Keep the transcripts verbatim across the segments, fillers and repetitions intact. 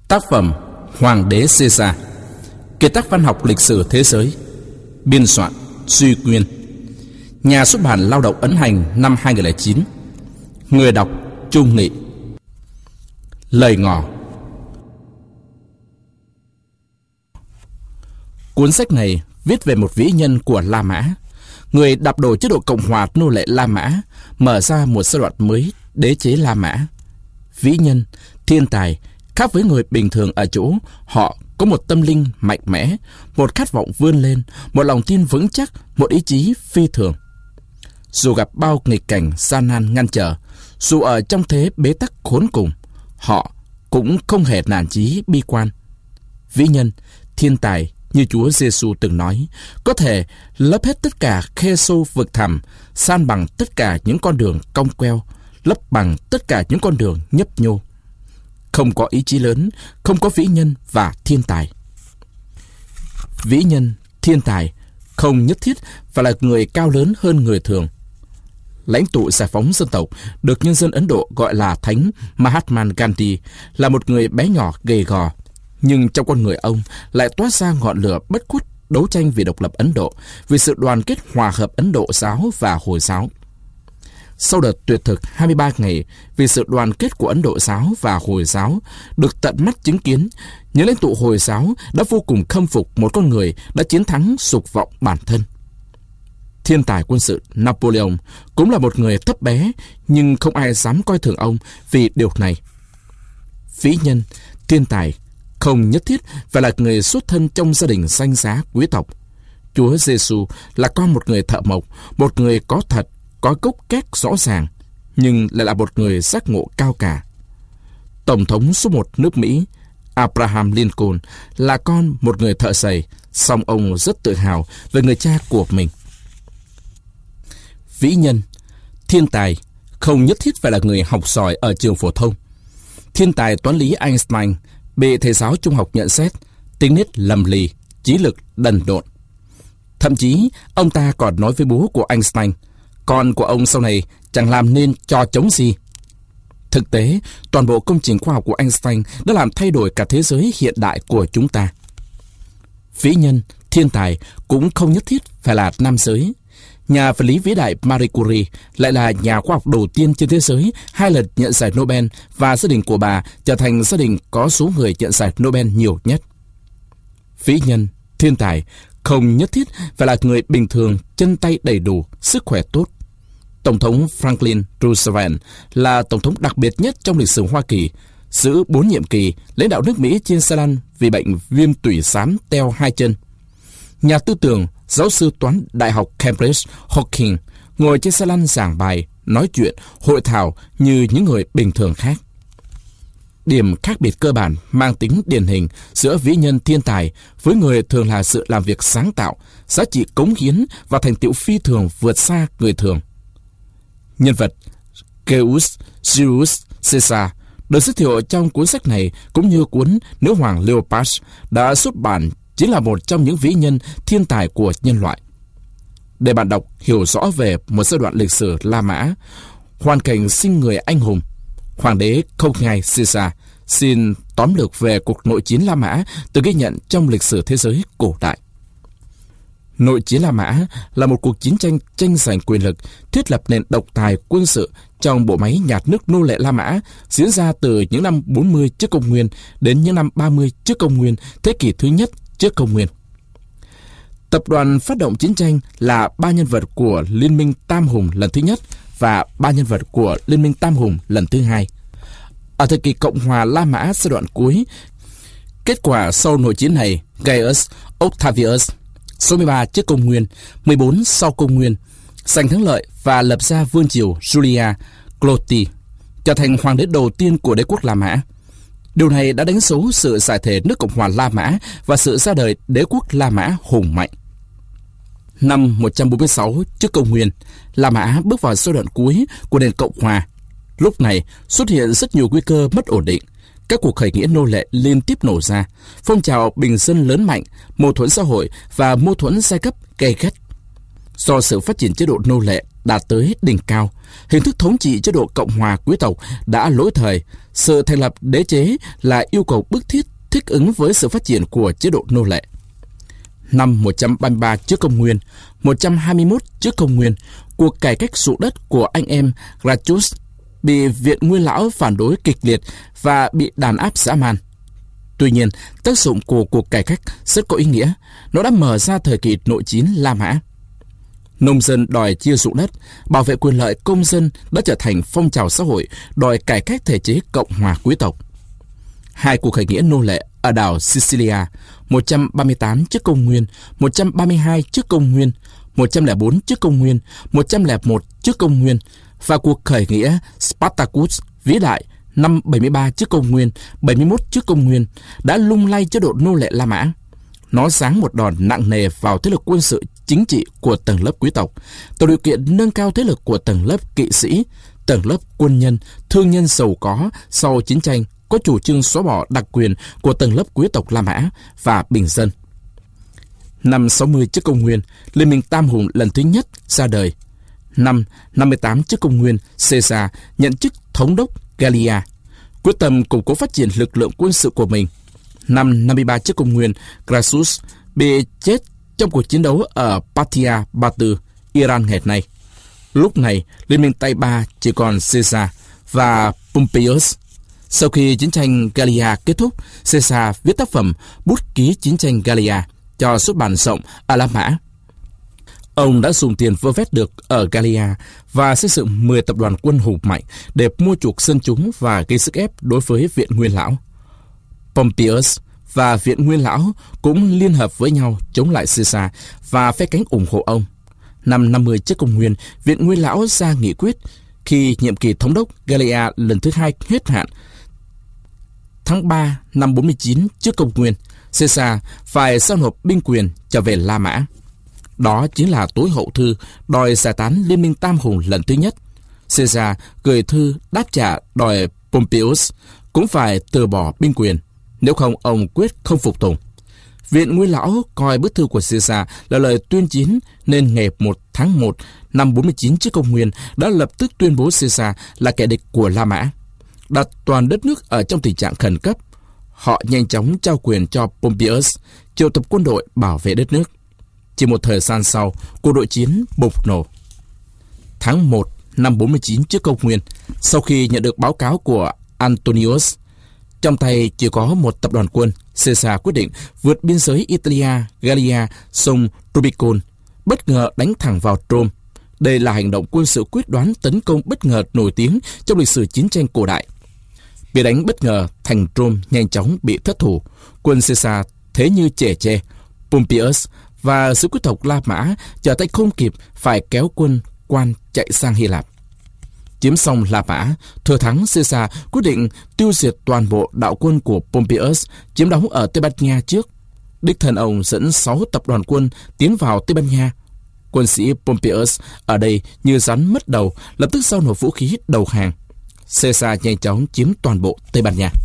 Tác phẩm Hoàng đế Caesar, kiệt tác văn học lịch sử thế giới. Biên soạn Duy Quyên. Nhà xuất bản Lao động ấn hành năm hai nghìn không trăm lẻ chín. Người đọc Trung Nghị. Lời ngỏ. Cuốn sách này viết về một vĩ nhân của La Mã, người đạp đổ chế độ Cộng hòa nô lệ La Mã, mở ra một giai đoạn mới đế chế La Mã. Vĩ nhân, thiên tài, khác với người bình thường ở chỗ họ có một tâm linh mạnh mẽ, một khát vọng vươn lên, một lòng tin vững chắc, một ý chí phi thường. Dù gặp bao nghịch cảnh gian nan ngăn trở, dù ở trong thế bế tắc khốn cùng, họ cũng không hề nản chí bi quan. Vĩ nhân, thiên tài như Chúa Giêsu từng nói, có thể lấp hết tất cả khe sâu vực thẳm, san bằng tất cả những con đường cong queo, lấp bằng tất cả những con đường nhấp nhô. Không có ý chí lớn, không có vĩ nhân và thiên tài. Vĩ nhân, thiên tài không nhất thiết phải là người cao lớn hơn người thường. Lãnh tụ giải phóng dân tộc được nhân dân Ấn Độ gọi là Thánh Mahatma Gandhi là một người bé nhỏ gầy gò, nhưng trong con người ông lại toát ra ngọn lửa bất khuất đấu tranh vì độc lập Ấn Độ, vì sự đoàn kết hòa hợp Ấn Độ giáo và Hồi giáo. Sau đợt tuyệt thực hai mươi ba ngày vì sự đoàn kết của Ấn Độ giáo và Hồi giáo được tận mắt chứng kiến, những lãnh tụ Hồi giáo đã vô cùng khâm phục một con người đã chiến thắng dục vọng bản thân. Thiên tài quân sự Napoleon cũng là một người thấp bé, nhưng không ai dám coi thường ông vì điều này. Vĩ nhân, thiên tài không nhất thiết phải là người xuất thân trong gia đình danh giá quý tộc. Chúa Giêsu là con một người thợ mộc, một người có thật, có gốc gác rõ ràng, nhưng lại là một người giác ngộ cao cả. Tổng thống số một nước Mỹ, Abraham Lincoln, là con một người thợ giày, song ông rất tự hào về người cha của mình. Vĩ nhân, thiên tài không nhất thiết phải là người học giỏi ở trường phổ thông. Thiên tài toán lý Einstein bị thầy giáo trung học nhận xét tính nết lầm lì, trí lực đần độn. Thậm chí ông ta còn nói với bố của Einstein, con của ông sau này chẳng làm nên trò trống gì. Thực tế, toàn bộ công trình khoa học của Einstein đã làm thay đổi cả thế giới hiện đại của chúng ta. Vĩ nhân, thiên tài cũng không nhất thiết phải là nam giới. Nhà vật lý vĩ đại Marie Curie lại là nhà khoa học đầu tiên trên thế giới hai lần nhận giải Nobel, và gia đình của bà trở thành gia đình có số người nhận giải Nobel nhiều nhất. Vĩ nhân, thiên tài không nhất thiết phải là người bình thường, chân tay đầy đủ, sức khỏe tốt. Tổng thống Franklin Roosevelt là tổng thống đặc biệt nhất trong lịch sử Hoa Kỳ, giữ bốn nhiệm kỳ lãnh đạo nước Mỹ trên xe lăn vì bệnh viêm tủy xám teo hai chân. Nhà tư tưởng, giáo sư toán Đại học Cambridge Hawking ngồi trên xe lăn giảng bài, nói chuyện, hội thảo như những người bình thường khác. Điểm khác biệt cơ bản mang tính điển hình giữa vĩ nhân thiên tài với người thường là sự làm việc sáng tạo, giá trị cống hiến và thành tựu phi thường vượt xa người thường. Nhân vật Gaius Julius Caesar được giới thiệu trong cuốn sách này, cũng như cuốn Nữ hoàng Leopold đã xuất bản, chính là một trong những vĩ nhân thiên tài của nhân loại. Để bạn đọc hiểu rõ về một giai đoạn lịch sử La Mã, hoàn cảnh sinh người anh hùng, Hoàng đế không ngài Caesar xin tóm lược về cuộc nội chiến La Mã được ghi nhận trong lịch sử thế giới cổ đại. Nội chiến La Mã là một cuộc chiến tranh tranh giành quyền lực, thiết lập nền độc tài quân sự trong bộ máy nhạt nước nô lệ La Mã, diễn ra từ những năm bốn mươi trước công nguyên đến những năm ba mươi trước công nguyên, thế kỷ thứ nhất trước công nguyên. Tập đoàn phát động chiến tranh là ba nhân vật của Liên minh Tam Hùng lần thứ nhất và ba nhân vật của Liên minh Tam Hùng lần thứ hai. Ở thời kỳ Cộng hòa La Mã giai đoạn cuối, kết quả sau nội chiến này, Gaius Octavius số mười ba trước công nguyên, mười bốn sau công nguyên, giành thắng lợi và lập ra vương triều Julia Cloti, trở thành hoàng đế đầu tiên của đế quốc La Mã. Điều này đã đánh dấu sự giải thể nước Cộng hòa La Mã và sự ra đời đế quốc La Mã hùng mạnh. Năm một trăm bốn mươi sáu trước công nguyên, La Mã bước vào giai đoạn cuối của nền Cộng hòa. Lúc này xuất hiện rất nhiều nguy cơ mất ổn định. Các cuộc khởi nghĩa nô lệ liên tiếp nổ ra, phong trào bình dân lớn mạnh, mâu thuẫn xã hội và mâu thuẫn giai cấp gay gắt. Do sự phát triển chế độ nô lệ đạt tới đỉnh cao, hình thức thống trị chế độ Cộng hòa quý tộc đã lỗi thời. Sự thành lập đế chế là yêu cầu bức thiết thích ứng với sự phát triển của chế độ nô lệ. Năm một trăm ba mươi ba trước công nguyên, một trăm hai mươi mốt trước công nguyên, cuộc cải cách ruộng đất của anh em Gracchus bị Viện Nguyên Lão phản đối kịch liệt và bị đàn áp dã man. Tuy nhiên, tác dụng của cuộc cải cách rất có ý nghĩa. Nó đã mở ra thời kỳ nội chiến La Mã. Nông dân đòi chia ruộng đất, bảo vệ quyền lợi công dân đã trở thành phong trào xã hội đòi cải cách thể chế Cộng hòa quý tộc. Hai cuộc khởi nghĩa nô lệ ở đảo Sicilia, một trăm ba mươi tám trước công nguyên, một trăm ba mươi hai trước công nguyên, một trăm lẻ bốn trước công nguyên, một trăm lẻ một trước công nguyên và cuộc khởi nghĩa Spartacus vĩ đại năm bảy mươi ba trước công nguyên, bảy mươi mốt trước công nguyên đã lung lay chế độ nô lệ La Mã. Nó giáng một đòn nặng nề vào thế lực quân sự chính trị của tầng lớp quý tộc, tạo điều kiện nâng cao thế lực của tầng lớp kỵ sĩ, tầng lớp quân nhân, thương nhân giàu có sau chiến tranh có chủ trương xóa bỏ đặc quyền của tầng lớp quý tộc La Mã và bình dân. Năm sáu mươi trước công nguyên, Liên minh Tam Hùng lần thứ nhất ra đời. Năm năm mươi tám trước công nguyên, Caesar nhận chức thống đốc Gallia, quyết tâm củng cố phát triển lực lượng quân sự của mình. Năm năm mươi ba trước công nguyên, Crassus bị chết trong cuộc chiến đấu ở Parthia Batu, Iran ngày nay. Lúc này, Liên minh Tây Ba chỉ còn Caesar và Pompeius. Sau khi chiến tranh Gallia kết thúc, Caesar viết tác phẩm Bút ký chiến tranh Gallia cho xuất bản rộng ở La Mã. Ông đã dùng tiền vơ vét được ở Gallia và xây dựng mười tập đoàn quân hùng mạnh để mua chuộc dân chúng và gây sức ép đối với Viện Nguyên Lão. Pompeius và Viện Nguyên Lão cũng liên hợp với nhau chống lại Caesar và phe cánh ủng hộ ông. Năm năm mươi trước công nguyên, Viện Nguyên Lão ra nghị quyết khi nhiệm kỳ thống đốc Gallia lần thứ hai hết hạn. Tháng ba năm bốn mươi chín trước công nguyên, Caesar phải giao nộp binh quyền trở về La Mã. Đó chính là tối hậu thư đòi giải tán Liên minh Tam Hùng lần thứ nhất. Caesar gửi thư đáp trả đòi Pompeius cũng phải từ bỏ binh quyền, nếu không ông quyết không phục tùng. Viện Nguyên Lão coi bức thư của Caesar là lời tuyên chiến nên ngày một tháng một năm bốn mươi chín trước công nguyên đã lập tức tuyên bố Caesar là kẻ địch của La Mã, đặt toàn đất nước ở trong tình trạng khẩn cấp. Họ nhanh chóng trao quyền cho Pompeius triệu tập quân đội bảo vệ đất nước. Chỉ một thời gian sau, cuộc nội chiến bùng nổ. Tháng một năm bốn mươi chín trước công nguyên, sau khi nhận được báo cáo của Antonius, trong tay chỉ có một tập đoàn quân, Caesar quyết định vượt biên giới Italia, Gallia, sông Rubicon, bất ngờ đánh thẳng vào Rome. Đây là hành động quân sự quyết đoán tấn công bất ngờ nổi tiếng trong lịch sử chiến tranh cổ đại. Bị đánh bất ngờ, thành Rome nhanh chóng bị thất thủ. Quân Caesar thế như trẻ tre. Pompeius và sứ quý tộc La Mã trở tay không kịp, phải kéo quân quan chạy sang Hy Lạp. Chiếm xong La Mã, thừa thắng Caesar quyết định tiêu diệt toàn bộ đạo quân của Pompeius chiếm đóng ở Tây Ban Nha trước. Đích thân ông dẫn sáu tập đoàn quân tiến vào Tây Ban Nha. Quân sĩ Pompeius ở đây như rắn mất đầu, lập tức giao nộp vũ khí đầu hàng. Caesar nhanh chóng chiếm toàn bộ Tây Ban Nha.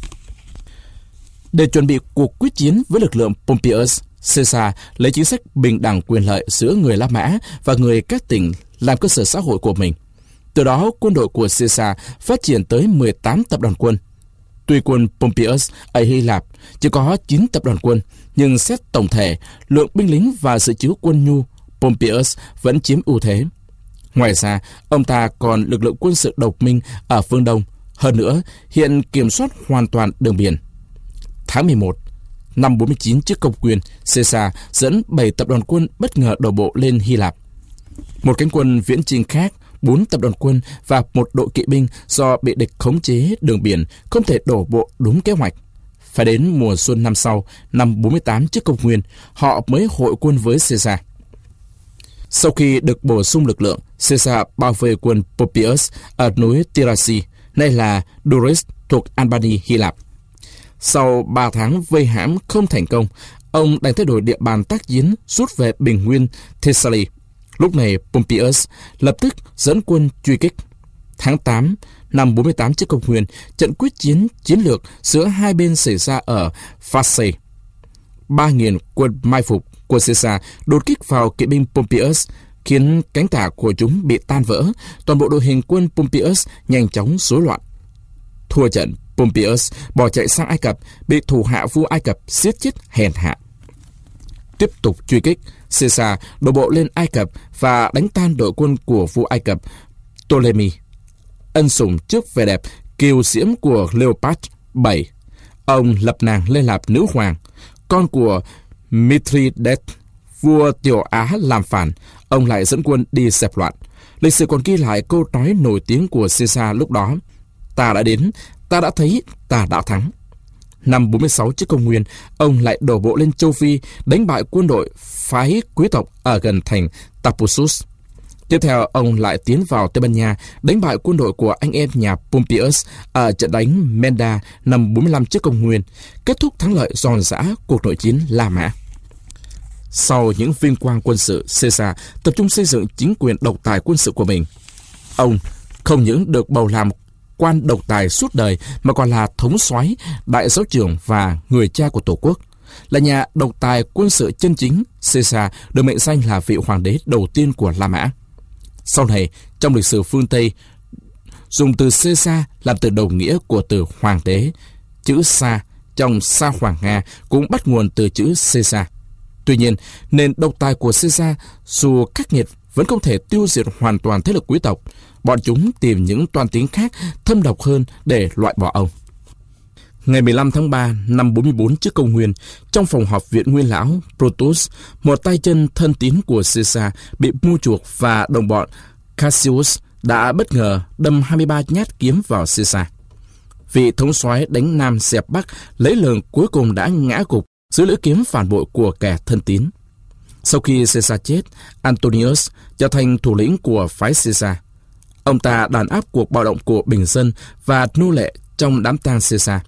Để chuẩn bị cuộc quyết chiến với lực lượng Pompeius, Caesar lấy chính sách bình đẳng quyền lợi giữa người La Mã và người các tỉnh làm cơ sở xã hội của mình. Từ đó, quân đội của Caesar phát triển tới mười tám tập đoàn quân. Tuy quân Pompeius ở Hy Lạp chỉ có chín tập đoàn quân, nhưng xét tổng thể, lượng binh lính và dự trữ quân nhu, Pompeius vẫn chiếm ưu thế. Ngoài ra, ông ta còn lực lượng quân sự độc minh ở phương Đông. Hơn nữa, hiện kiểm soát hoàn toàn đường biển. Tháng mười một năm bốn mươi chín trước công nguyên, Caesar dẫn bảy tập đoàn quân bất ngờ đổ bộ lên Hy Lạp. Một cánh quân viễn chinh khác, bốn tập đoàn quân và một đội kỵ binh do bị địch khống chế đường biển không thể đổ bộ đúng kế hoạch. Phải đến mùa xuân năm sau, năm bốn mươi tám trước công nguyên, họ mới hội quân với Caesar. Sau khi được bổ sung lực lượng, Caesar bao vây quân Pompeius ở núi Tirasi, nay là Duris, thuộc Albany, Hy Lạp. Sau ba tháng vây hãm không thành công, ông đành thay đổi địa bàn tác chiến, rút về bình nguyên Thessaly. Lúc này Pompeius lập tức dẫn quân truy kích. Tháng tám năm bốn mươi tám trước công nguyên, trận quyết chiến chiến lược giữa hai bên xảy ra ở Phasae. ba nghìn quân mai phục của Caesar đột kích vào kỵ binh Pompeius, khiến cánh tả của chúng bị tan vỡ. Toàn bộ đội hình quân Pompeius nhanh chóng rối loạn. Thua trận, Pompeius bỏ chạy sang Ai Cập, bị thủ hạ vua Ai Cập giết chết hèn hạ. Tiếp tục truy kích, Caesar đổ bộ lên Ai Cập và đánh tan đội quân của vua Ai Cập Ptolemy. Ân sủng trước vẻ đẹp kiều diễm của Cleopatra đệ nhị, ông lập nàng lên làm nữ hoàng. Con của Mithridates, vua Tiểu Á làm phản, ông lại dẫn quân đi dẹp loạn. Lịch sử còn ghi lại câu nói nổi tiếng của Caesar lúc đó: ta đã đến, ta đã thấy, ta đã thắng. Năm bốn mươi sáu trước công nguyên, ông lại đổ bộ lên châu Phi, đánh bại quân đội phái quý tộc ở gần thành Tarpesus. Tiếp theo, ông lại tiến vào Tây Ban Nha, đánh bại quân đội của anh em nhà Pompeius ở trận đánh Menda năm bốn mươi lăm trước công nguyên, kết thúc thắng lợi giòn giã cuộc nội chiến La Mã. Sau những vinh quang quân sự, Caesar tập trung xây dựng chính quyền độc tài quân sự của mình. Ông không những được bầu làm quan độc tài suốt đời mà còn là thống soái, đại giáo trưởng và người cha của Tổ quốc. Là nhà độc tài quân sự chân chính, Caesar được mệnh danh là vị hoàng đế đầu tiên của La Mã. Sau này, trong lịch sử phương Tây, dùng từ Caesar làm từ đồng nghĩa của từ hoàng đế. Chữ Sa trong Sa Hoàng Nga cũng bắt nguồn từ chữ Caesar. Tuy nhiên, nền độc tài của Caesar dù khắc nghiệt vẫn không thể tiêu diệt hoàn toàn thế lực quý tộc. Bọn chúng tìm những toan tính khác thâm độc hơn để loại bỏ ông. Ngày mười lăm tháng ba năm bốn mươi tư trước công nguyên, trong phòng họp viện nguyên lão Brutus, một tay chân thân tín của Caesar bị mua chuộc và đồng bọn Cassius đã bất ngờ đâm hai mươi ba nhát kiếm vào Caesar. Vị thống soái đánh Nam dẹp Bắc lấy lường cuối cùng đã ngã gục dưới lưỡi kiếm phản bội của kẻ thân tín. Sau khi Caesar chết, Antonius trở thành thủ lĩnh của phái Caesar. Ông ta đàn áp cuộc bạo động của bình dân và nô lệ trong đám tang Caesar.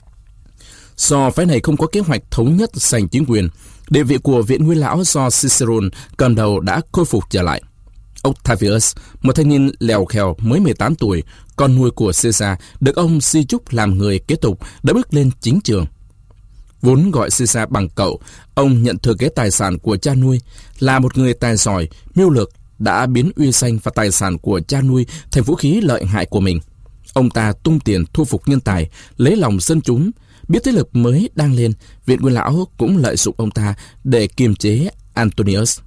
Do phái này không có kế hoạch thống nhất giành chính quyền, địa vị của viện nguyên lão do Cicerone cầm đầu đã khôi phục trở lại. Octavius, một thanh niên lèo khèo mới mười tám tuổi, con nuôi của Caesar, được ông di chúc làm người kế tục, đã bước lên chính trường. Vốn gọi Caesar bằng cậu, ông nhận thừa kế tài sản của cha nuôi, là một người tài giỏi, mưu lược, đã biến uy danh và tài sản của cha nuôi thành vũ khí lợi hại của mình. Ông ta tung tiền thu phục nhân tài, lấy lòng dân chúng. Biết thế lực mới đang lên, viện nguyên lão cũng lợi dụng ông ta để kiềm chế Antonius.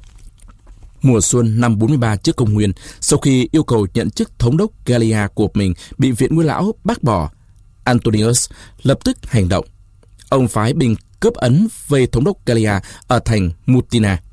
Mùa xuân năm bốn mươi ba trước công nguyên, sau khi yêu cầu nhận chức thống đốc Gallia của mình bị viện nguyên lão bác bỏ, Antonius lập tức hành động. Ông phái binh cướp ấn vây thống đốc Gallia ở thành Mutina.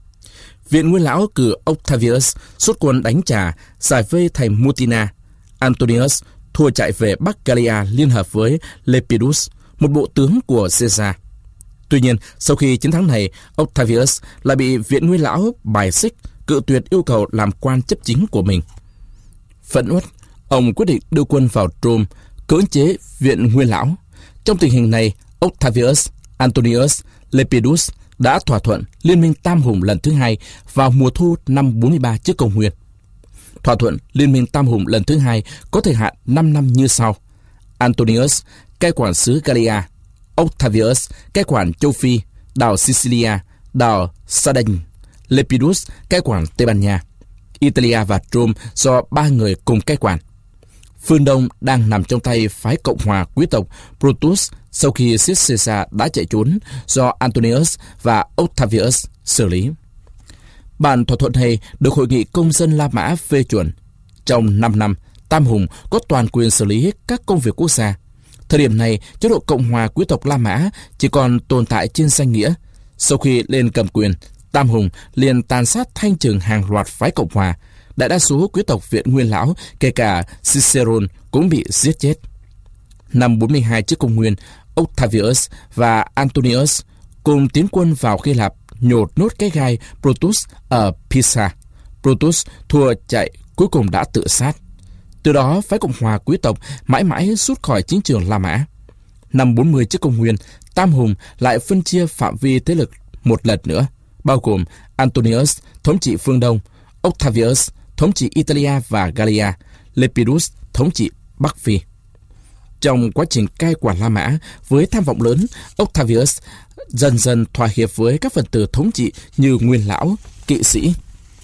Viện nguyên lão cử Octavius xuất quân đánh trả, giải vây thành Mutina. Antonius thua chạy về Bắc Gallia liên hợp với Lepidus, một bộ tướng của Caesar. Tuy nhiên, sau khi chiến thắng này, Octavius lại bị viện nguyên lão bài xích, cự tuyệt yêu cầu làm quan chấp chính của mình. Phẫn uất, ông quyết định đưa quân vào Rome, cưỡng chế viện nguyên lão. Trong tình hình này, Octavius, Antonius, Lepidus đã thỏa thuận liên minh tam hùng lần thứ hai vào mùa thu năm bốn mươi ba trước công nguyên. Thỏa thuận liên minh tam hùng lần thứ hai có thời hạn năm năm như sau: Antonius cai quản xứ Gallia, Octavius cai quản châu Phi, đảo Sicilia, đảo Sardinia, Lepidus cai quản Tây Ban Nha, Italia và Rome do ba người cùng cai quản. Phương Đông đang nằm trong tay phái Cộng hòa quý tộc Brutus sau khi giết Caesar đã chạy trốn, do Antonius và Octavius xử lý. Bản thỏa thuận này được Hội nghị Công dân La Mã phê chuẩn. Trong năm năm, Tam Hùng có toàn quyền xử lý các công việc quốc gia. Thời điểm này, chế độ Cộng hòa quý tộc La Mã chỉ còn tồn tại trên danh nghĩa. Sau khi lên cầm quyền, Tam Hùng liền tàn sát thanh trừng hàng loạt phái Cộng hòa. Đại đa số quý tộc viện nguyên lão, kể cả Cicerone, cũng bị giết chết. Năm bốn mươi hai trước công nguyên, Octavius và Antonius cùng tiến quân vào Hy Lạp nhột nốt cái gai Brutus ở Pisa. Brutus thua chạy, cuối cùng đã tự sát. Từ đó, phái Cộng hòa quý tộc mãi mãi rút khỏi chính trường La Mã. Năm bốn mươi trước công nguyên, Tam Hùng lại phân chia phạm vi thế lực một lần nữa, bao gồm Antonius thống trị phương Đông, Octavius thống trị Italia và Gallia, Lepidus thống trị Bắc Phi. Trong quá trình cai quản La Mã với tham vọng lớn, Octavius dần dần thỏa hiệp với các phần tử thống trị như nguyên lão, kỵ sĩ.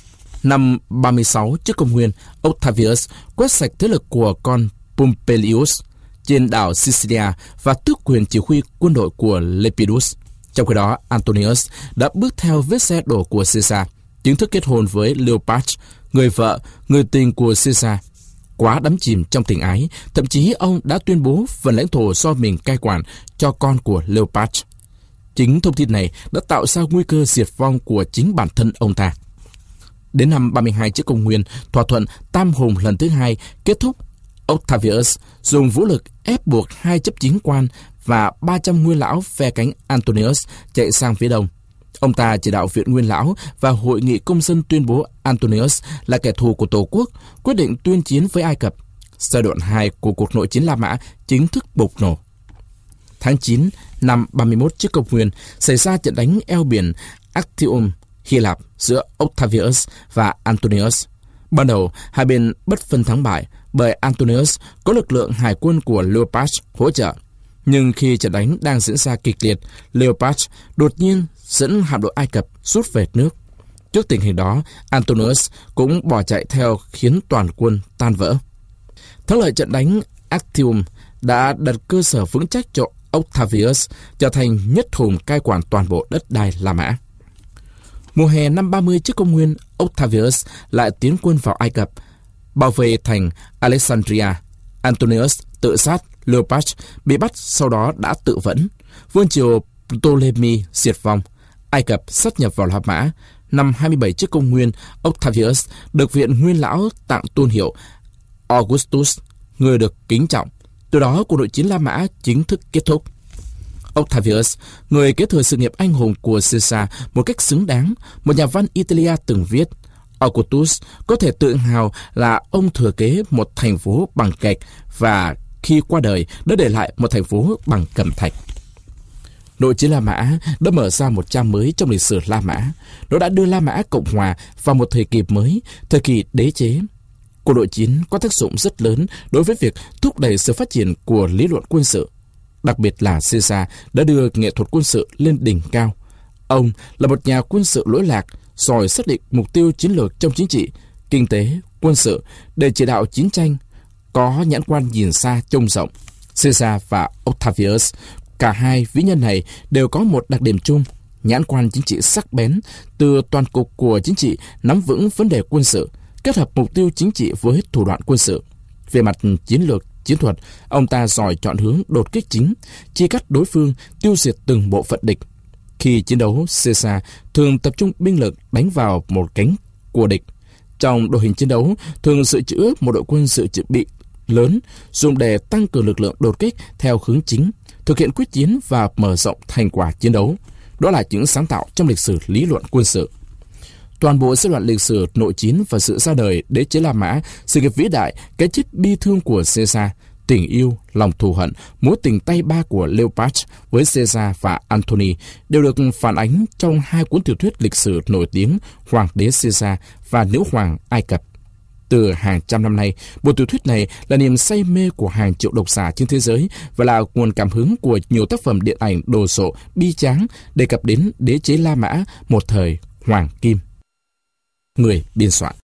Năm ba mươi sáu trước công nguyên, Octavius quét sạch thế lực của con Pompeius trên đảo Sicilia và tước quyền chỉ huy quân đội của Lepidus. Trong khi đó, Antonius đã bước theo vết xe đổ của Caesar, chính thức kết hôn với Cleopatra, người vợ, người tình của Caesar. Quá đắm chìm trong tình ái, thậm chí ông đã tuyên bố phần lãnh thổ do mình cai quản cho con của Cleopatra. Chính thông tin này đã tạo ra nguy cơ diệt vong của chính bản thân ông ta. Đến năm ba mươi hai trước công nguyên, thỏa thuận Tam Hùng lần thứ hai kết thúc. Octavius dùng vũ lực ép buộc hai chấp chính quan và ba trăm nguyên lão phe cánh Antonius chạy sang phía đông. Ông ta chỉ đạo Viện Nguyên Lão và Hội nghị Công dân tuyên bố Antonius là kẻ thù của Tổ quốc, quyết định tuyên chiến với Ai Cập. Giai đoạn hai của cuộc nội chiến La Mã chính thức bùng nổ. Tháng chín năm ba mươi mốt trước công nguyên, xảy ra trận đánh eo biển Actium, Hy Lạp giữa Octavius và Antonius. Ban đầu, hai bên bất phân thắng bại bởi Antonius có lực lượng hải quân của Cleopatra hỗ trợ. Nhưng khi trận đánh đang diễn ra kịch liệt, Cleopatra đột nhiên dẫn hạm đội Ai Cập rút về nước. Trước tình hình đó, Antonius cũng bỏ chạy theo khiến toàn quân tan vỡ. Thắng lợi trận đánh Actium đã đặt cơ sở vững chắc cho Octavius trở thành nhất hùng cai quản toàn bộ đất đai La Mã. Mùa hè năm ba mươi trước công nguyên, Octavius lại tiến quân vào Ai Cập, bảo vệ thành Alexandria. Antonius tự sát, Cleopatra bị bắt, sau đó đã tự vẫn. Vương triều Ptolemy diệt vong. Ai Cập sát nhập vào La Mã. Năm hai mươi bảy trước công nguyên, Octavius được Viện Nguyên Lão tặng tôn hiệu Augustus, người được kính trọng. Từ đó, cuộc nội chiến La Mã chính thức kết thúc. Octavius, người kế thừa sự nghiệp anh hùng của Caesar một cách xứng đáng, một nhà văn Italia từng viết, Augustus có thể tự hào là ông thừa kế một thành phố bằng gạch và khi qua đời đã để lại một thành phố bằng cẩm thạch. Nội chiến La Mã đã mở ra một trang mới trong lịch sử La Mã. Nó đã đưa La Mã Cộng Hòa vào một thời kỳ mới, thời kỳ đế chế. Cuộc nội chiến có tác dụng rất lớn đối với việc thúc đẩy sự phát triển của lý luận quân sự. Đặc biệt là Caesar đã đưa nghệ thuật quân sự lên đỉnh cao. Ông là một nhà quân sự lỗi lạc, giỏi xác định mục tiêu chiến lược trong chính trị, kinh tế, quân sự để chỉ đạo chiến tranh, có nhãn quan nhìn xa trông rộng. Caesar và Octavius, cả hai vĩ nhân này đều có một đặc điểm chung, nhãn quan chính trị sắc bén, từ toàn cục của chính trị nắm vững vấn đề quân sự, kết hợp mục tiêu chính trị với thủ đoạn quân sự. Về mặt chiến lược, chiến thuật, ông ta giỏi chọn hướng đột kích chính, chia cắt đối phương, tiêu diệt từng bộ phận địch. Khi chiến đấu, Caesar thường tập trung binh lực đánh vào một cánh của địch. Trong đội hình chiến đấu, thường dự trữ một đội quân dự trữ bị lớn, dùng để tăng cường lực lượng đột kích theo hướng chính, thực hiện quyết chiến và mở rộng thành quả chiến đấu. Đó là những sáng tạo trong lịch sử lý luận quân sự. Toàn bộ giai đoạn lịch sử nội chiến và sự ra đời đế chế La Mã, sự nghiệp vĩ đại, cái chết bi thương của Caesar, tình yêu, lòng thù hận, mối tình tay ba của Cleopatra với Caesar và Antony đều được phản ánh trong hai cuốn tiểu thuyết lịch sử nổi tiếng Hoàng đế Caesar và Nữ hoàng Ai Cập. Từ hàng trăm năm nay, bộ tiểu thuyết này là niềm say mê của hàng triệu độc giả trên thế giới và là nguồn cảm hứng của nhiều tác phẩm điện ảnh đồ sộ, bi tráng đề cập đến đế chế La Mã một thời hoàng kim. Người biên soạn